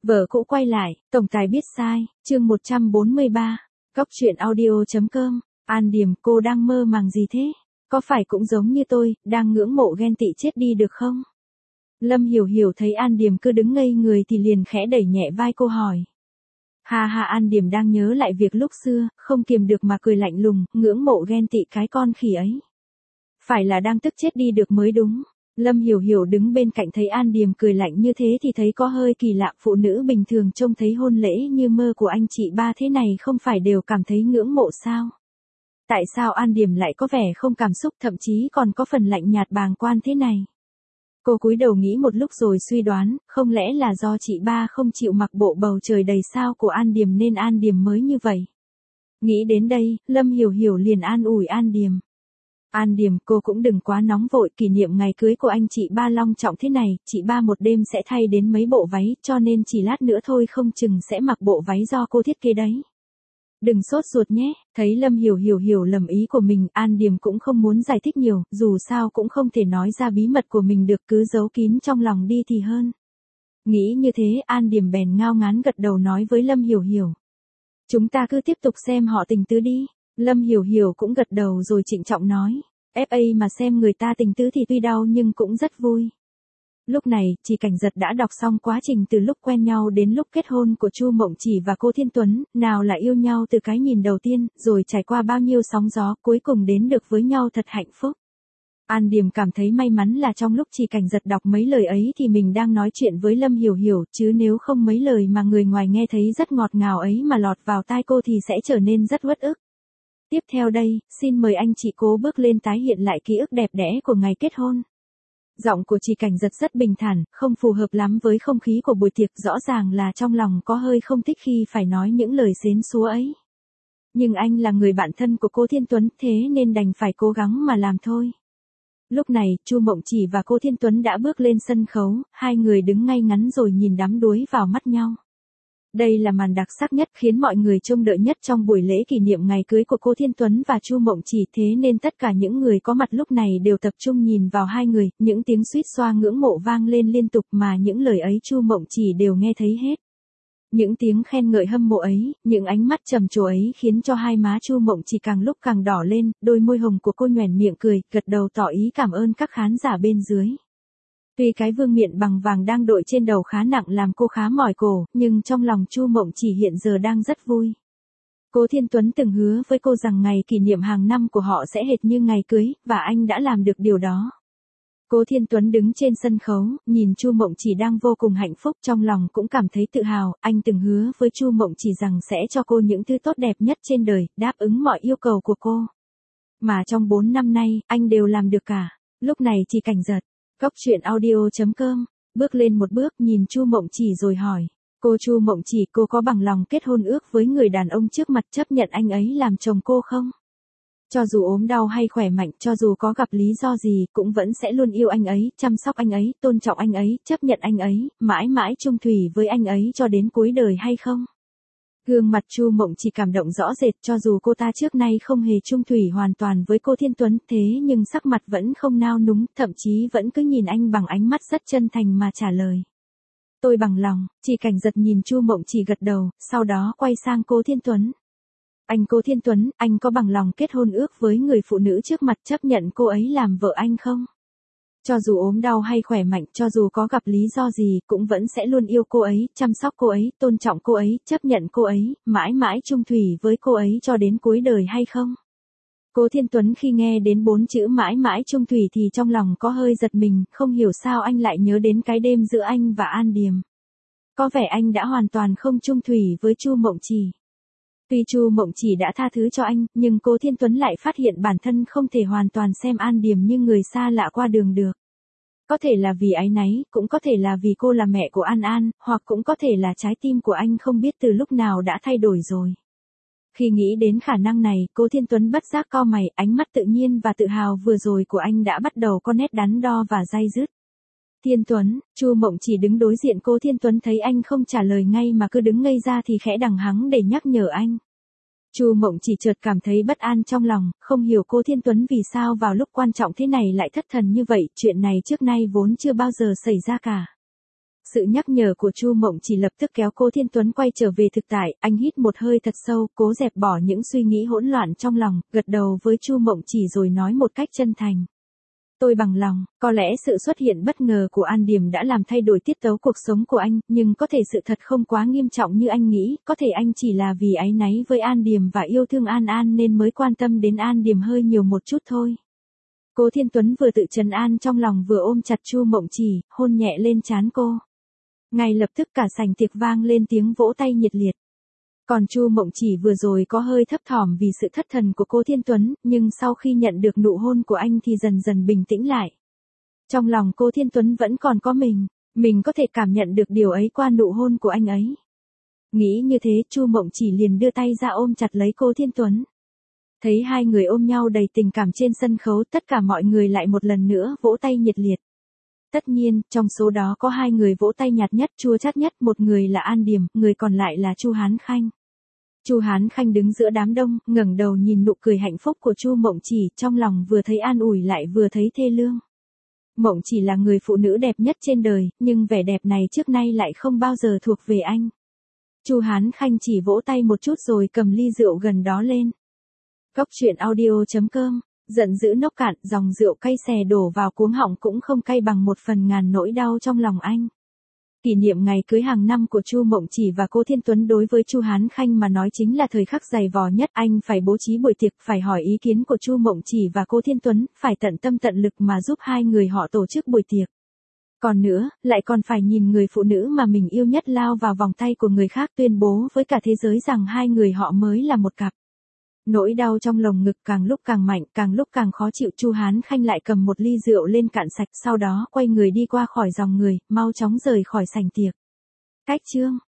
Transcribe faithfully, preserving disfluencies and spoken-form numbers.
Vợ cũ quay lại, tổng tài biết sai, chương một trăm bốn mươi ba, Cóc truyện audio.com, An Điềm, cô đang mơ màng gì thế? Có phải cũng giống như tôi, đang ngưỡng mộ ghen tị chết đi được không? Lâm Hiểu Hiểu thấy An Điềm cứ đứng ngây người thì liền khẽ đẩy nhẹ vai cô hỏi. Ha ha, An Điềm đang nhớ lại việc lúc xưa, không kiềm được mà cười lạnh lùng, ngưỡng mộ ghen tị cái con khỉ ấy. Phải là đang tức chết đi được mới đúng. Lâm Hiểu Hiểu đứng bên cạnh thấy An Điềm cười lạnh như thế thì thấy có hơi kỳ lạ, phụ nữ bình thường trông thấy hôn lễ như mơ của anh chị ba thế này không phải đều cảm thấy ngưỡng mộ sao? Tại sao An Điềm lại có vẻ không cảm xúc, thậm chí còn có phần lạnh nhạt bàng quan thế này? Cô cúi đầu nghĩ một lúc rồi suy đoán, không lẽ là do chị ba không chịu mặc bộ bầu trời đầy sao của An Điềm nên An Điềm mới như vậy? Nghĩ đến đây, Lâm Hiểu Hiểu liền an ủi An Điềm. An Điềm, cô cũng đừng quá nóng vội, kỷ niệm ngày cưới của anh chị ba long trọng thế này, chị ba một đêm sẽ thay đến mấy bộ váy, cho nên chỉ lát nữa thôi không chừng sẽ mặc bộ váy do cô thiết kế đấy. Đừng sốt ruột nhé, thấy Lâm Hiểu Hiểu hiểu lầm ý của mình, An Điềm cũng không muốn giải thích nhiều, dù sao cũng không thể nói ra bí mật của mình được, cứ giấu kín trong lòng đi thì hơn. Nghĩ như thế, An Điềm bèn ngao ngán gật đầu nói với Lâm Hiểu Hiểu. Chúng ta cứ tiếp tục xem họ tình tứ đi. Lâm Hiểu Hiểu cũng gật đầu rồi trịnh trọng nói. ép a mà xem người ta tình tứ thì tuy đau nhưng cũng rất vui. Lúc này, Chỉ Cảnh Giật đã đọc xong quá trình từ lúc quen nhau đến lúc kết hôn của Chu Mộng Chỉ và Cô Thiên Tuấn, nào là yêu nhau từ cái nhìn đầu tiên, rồi trải qua bao nhiêu sóng gió, cuối cùng đến được với nhau thật hạnh phúc. An Điềm cảm thấy may mắn là trong lúc Chỉ Cảnh Giật đọc mấy lời ấy thì mình đang nói chuyện với Lâm Hiểu Hiểu, chứ nếu không mấy lời mà người ngoài nghe thấy rất ngọt ngào ấy mà lọt vào tai cô thì sẽ trở nên rất uất ức. Tiếp theo đây, xin mời anh chị cố bước lên tái hiện lại ký ức đẹp đẽ của ngày kết hôn. Giọng của Chỉ Cảnh Giật rất bình thản, không phù hợp lắm với không khí của buổi tiệc, rõ ràng là trong lòng có hơi không thích khi phải nói những lời xến xúa ấy. Nhưng anh là người bạn thân của cô Thiên Tuấn, thế nên đành phải cố gắng mà làm thôi. Lúc này, Chu Mộng Chỉ và cô Thiên Tuấn đã bước lên sân khấu, hai người đứng ngay ngắn rồi nhìn đắm đuối vào mắt nhau. Đây là màn đặc sắc nhất, khiến mọi người trông đợi nhất trong buổi lễ kỷ niệm ngày cưới của cô Thiên Tuấn và Chu Mộng Chỉ, thế nên tất cả những người có mặt lúc này đều tập trung nhìn vào hai người, những tiếng suýt xoa ngưỡng mộ vang lên liên tục mà những lời ấy Chu Mộng Chỉ đều nghe thấy hết. Những tiếng khen ngợi hâm mộ ấy, những ánh mắt trầm trồ ấy khiến cho hai má Chu Mộng Chỉ càng lúc càng đỏ lên, đôi môi hồng của cô nhoẻn miệng cười, gật đầu tỏ ý cảm ơn các khán giả bên dưới. Tuy cái vương miện bằng vàng đang đội trên đầu khá nặng làm cô khá mỏi cổ, nhưng trong lòng Chu Mộng Chỉ hiện giờ đang rất vui. Cô Thiên Tuấn từng hứa với cô rằng ngày kỷ niệm hàng năm của họ sẽ hệt như ngày cưới, và anh đã làm được điều đó. Cô Thiên Tuấn đứng trên sân khấu, nhìn Chu Mộng Chỉ đang vô cùng hạnh phúc, trong lòng cũng cảm thấy tự hào, anh từng hứa với Chu Mộng Chỉ rằng sẽ cho cô những thứ tốt đẹp nhất trên đời, đáp ứng mọi yêu cầu của cô. Mà trong bốn năm nay, anh đều làm được cả. Lúc này Chỉ Cảnh Giật, Cóc truyện audio.com, bước lên một bước nhìn Chu Mộng Chỉ rồi hỏi. Cô Chu Mộng Chỉ, cô có bằng lòng kết hôn ước với người đàn ông trước mặt, chấp nhận anh ấy làm chồng cô không? Cho dù ốm đau hay khỏe mạnh, cho dù có gặp lý do gì, cũng vẫn sẽ luôn yêu anh ấy, chăm sóc anh ấy, tôn trọng anh ấy, chấp nhận anh ấy, mãi mãi chung thủy với anh ấy cho đến cuối đời hay không? Gương mặt Chu Mộng Chỉ cảm động rõ rệt, cho dù cô ta trước nay không hề chung thủy hoàn toàn với cô Thiên Tuấn, thế nhưng sắc mặt vẫn không nao núng, thậm chí vẫn cứ nhìn anh bằng ánh mắt rất chân thành mà trả lời. Tôi bằng lòng. Chỉ Cảnh Giật nhìn Chu Mộng Chỉ gật đầu, sau đó quay sang cô Thiên Tuấn. Anh cô Thiên Tuấn, anh có bằng lòng kết hôn ước với người phụ nữ trước mặt, chấp nhận cô ấy làm vợ anh không? Cho dù ốm đau hay khỏe mạnh, cho dù có gặp lý do gì, cũng vẫn sẽ luôn yêu cô ấy, chăm sóc cô ấy, tôn trọng cô ấy, chấp nhận cô ấy, mãi mãi chung thủy với cô ấy cho đến cuối đời hay không? Cô Thiên Tuấn khi nghe đến bốn chữ mãi mãi chung thủy thì trong lòng có hơi giật mình, không hiểu sao anh lại nhớ đến cái đêm giữa anh và An Điềm. Có vẻ anh đã hoàn toàn không chung thủy với Chu Mộng Chỉ. Tuy Chu Mộng Chỉ đã tha thứ cho anh, nhưng cô Thiên Tuấn lại phát hiện bản thân không thể hoàn toàn xem An Điềm như người xa lạ qua đường được. Có thể là vì áy náy, cũng có thể là vì cô là mẹ của An An, hoặc cũng có thể là trái tim của anh không biết từ lúc nào đã thay đổi rồi. Khi nghĩ đến khả năng này, cô Thiên Tuấn bất giác cau mày, ánh mắt tự nhiên và tự hào vừa rồi của anh đã bắt đầu có nét đắn đo và day dứt. Thiên Tuấn, Chu Mộng Chỉ đứng đối diện cô Thiên Tuấn thấy anh không trả lời ngay mà cứ đứng ngây ra thì khẽ đằng hắng để nhắc nhở anh. Chu Mộng Chỉ chợt cảm thấy bất an trong lòng, không hiểu cô Thiên Tuấn vì sao vào lúc quan trọng thế này lại thất thần như vậy, chuyện này trước nay vốn chưa bao giờ xảy ra cả. Sự nhắc nhở của Chu Mộng Chỉ lập tức kéo Cố Thiên Tuấn quay trở về thực tại, anh hít một hơi thật sâu, cố dẹp bỏ những suy nghĩ hỗn loạn trong lòng, gật đầu với Chu Mộng Chỉ rồi nói một cách chân thành. Tôi bằng lòng, có lẽ sự xuất hiện bất ngờ của An Điềm đã làm thay đổi tiết tấu cuộc sống của anh, nhưng có thể sự thật không quá nghiêm trọng như anh nghĩ, có thể anh chỉ là vì áy náy với An Điềm và yêu thương An An nên mới quan tâm đến An Điềm hơi nhiều một chút thôi. Cố Thiên Tuấn vừa tự trấn an trong lòng vừa ôm chặt Chu Mộng Chỉ, hôn nhẹ lên trán cô. Ngay lập tức cả sảnh tiệc vang lên tiếng vỗ tay nhiệt liệt. Còn Chu Mộng Chỉ vừa rồi có hơi thấp thỏm vì sự thất thần của Cố Thiên Tuấn, nhưng sau khi nhận được nụ hôn của anh thì dần dần bình tĩnh lại. Trong lòng Cố Thiên Tuấn vẫn còn có mình, mình có thể cảm nhận được điều ấy qua nụ hôn của anh ấy. Nghĩ như thế, Chu Mộng Chỉ liền đưa tay ra ôm chặt lấy Cố Thiên Tuấn. Thấy hai người ôm nhau đầy tình cảm trên sân khấu, tất cả mọi người lại một lần nữa vỗ tay nhiệt liệt. Tất nhiên, trong số đó có hai người vỗ tay nhạt nhất, chua chát nhất, một người là An Điềm, người còn lại là Chu Hán Khanh. Chu Hán Khanh đứng giữa đám đông, ngẩng đầu nhìn nụ cười hạnh phúc của Chu Mộng Chỉ, trong lòng vừa thấy an ủi lại vừa thấy thê lương. Mộng Chỉ là người phụ nữ đẹp nhất trên đời, nhưng vẻ đẹp này trước nay lại không bao giờ thuộc về anh. Chu Hán Khanh chỉ vỗ tay một chút rồi cầm ly rượu gần đó lên. Cốc truyện audio chấm com. Giận dữ nốc cạn, dòng rượu cay xè đổ vào cuống họng cũng không cay bằng một phần ngàn nỗi đau trong lòng anh. Kỷ niệm ngày cưới hàng năm của Chu Mộng Chỉ và Cố Thiên Tuấn đối với Chu Hán Khanh mà nói chính là thời khắc dày vò nhất. Anh phải bố trí buổi tiệc, phải hỏi ý kiến của Chu Mộng Chỉ và Cố Thiên Tuấn, phải tận tâm tận lực mà giúp hai người họ tổ chức buổi tiệc. Còn nữa, lại còn phải nhìn người phụ nữ mà mình yêu nhất lao vào vòng tay của người khác, tuyên bố với cả thế giới rằng hai người họ mới là một cặp. Nỗi đau trong lồng ngực càng lúc càng mạnh, càng lúc càng khó chịu. Chu Hán Khanh lại cầm một ly rượu lên cạn sạch, sau đó quay người đi qua khỏi dòng người, mau chóng rời khỏi sảnh tiệc. Cách chương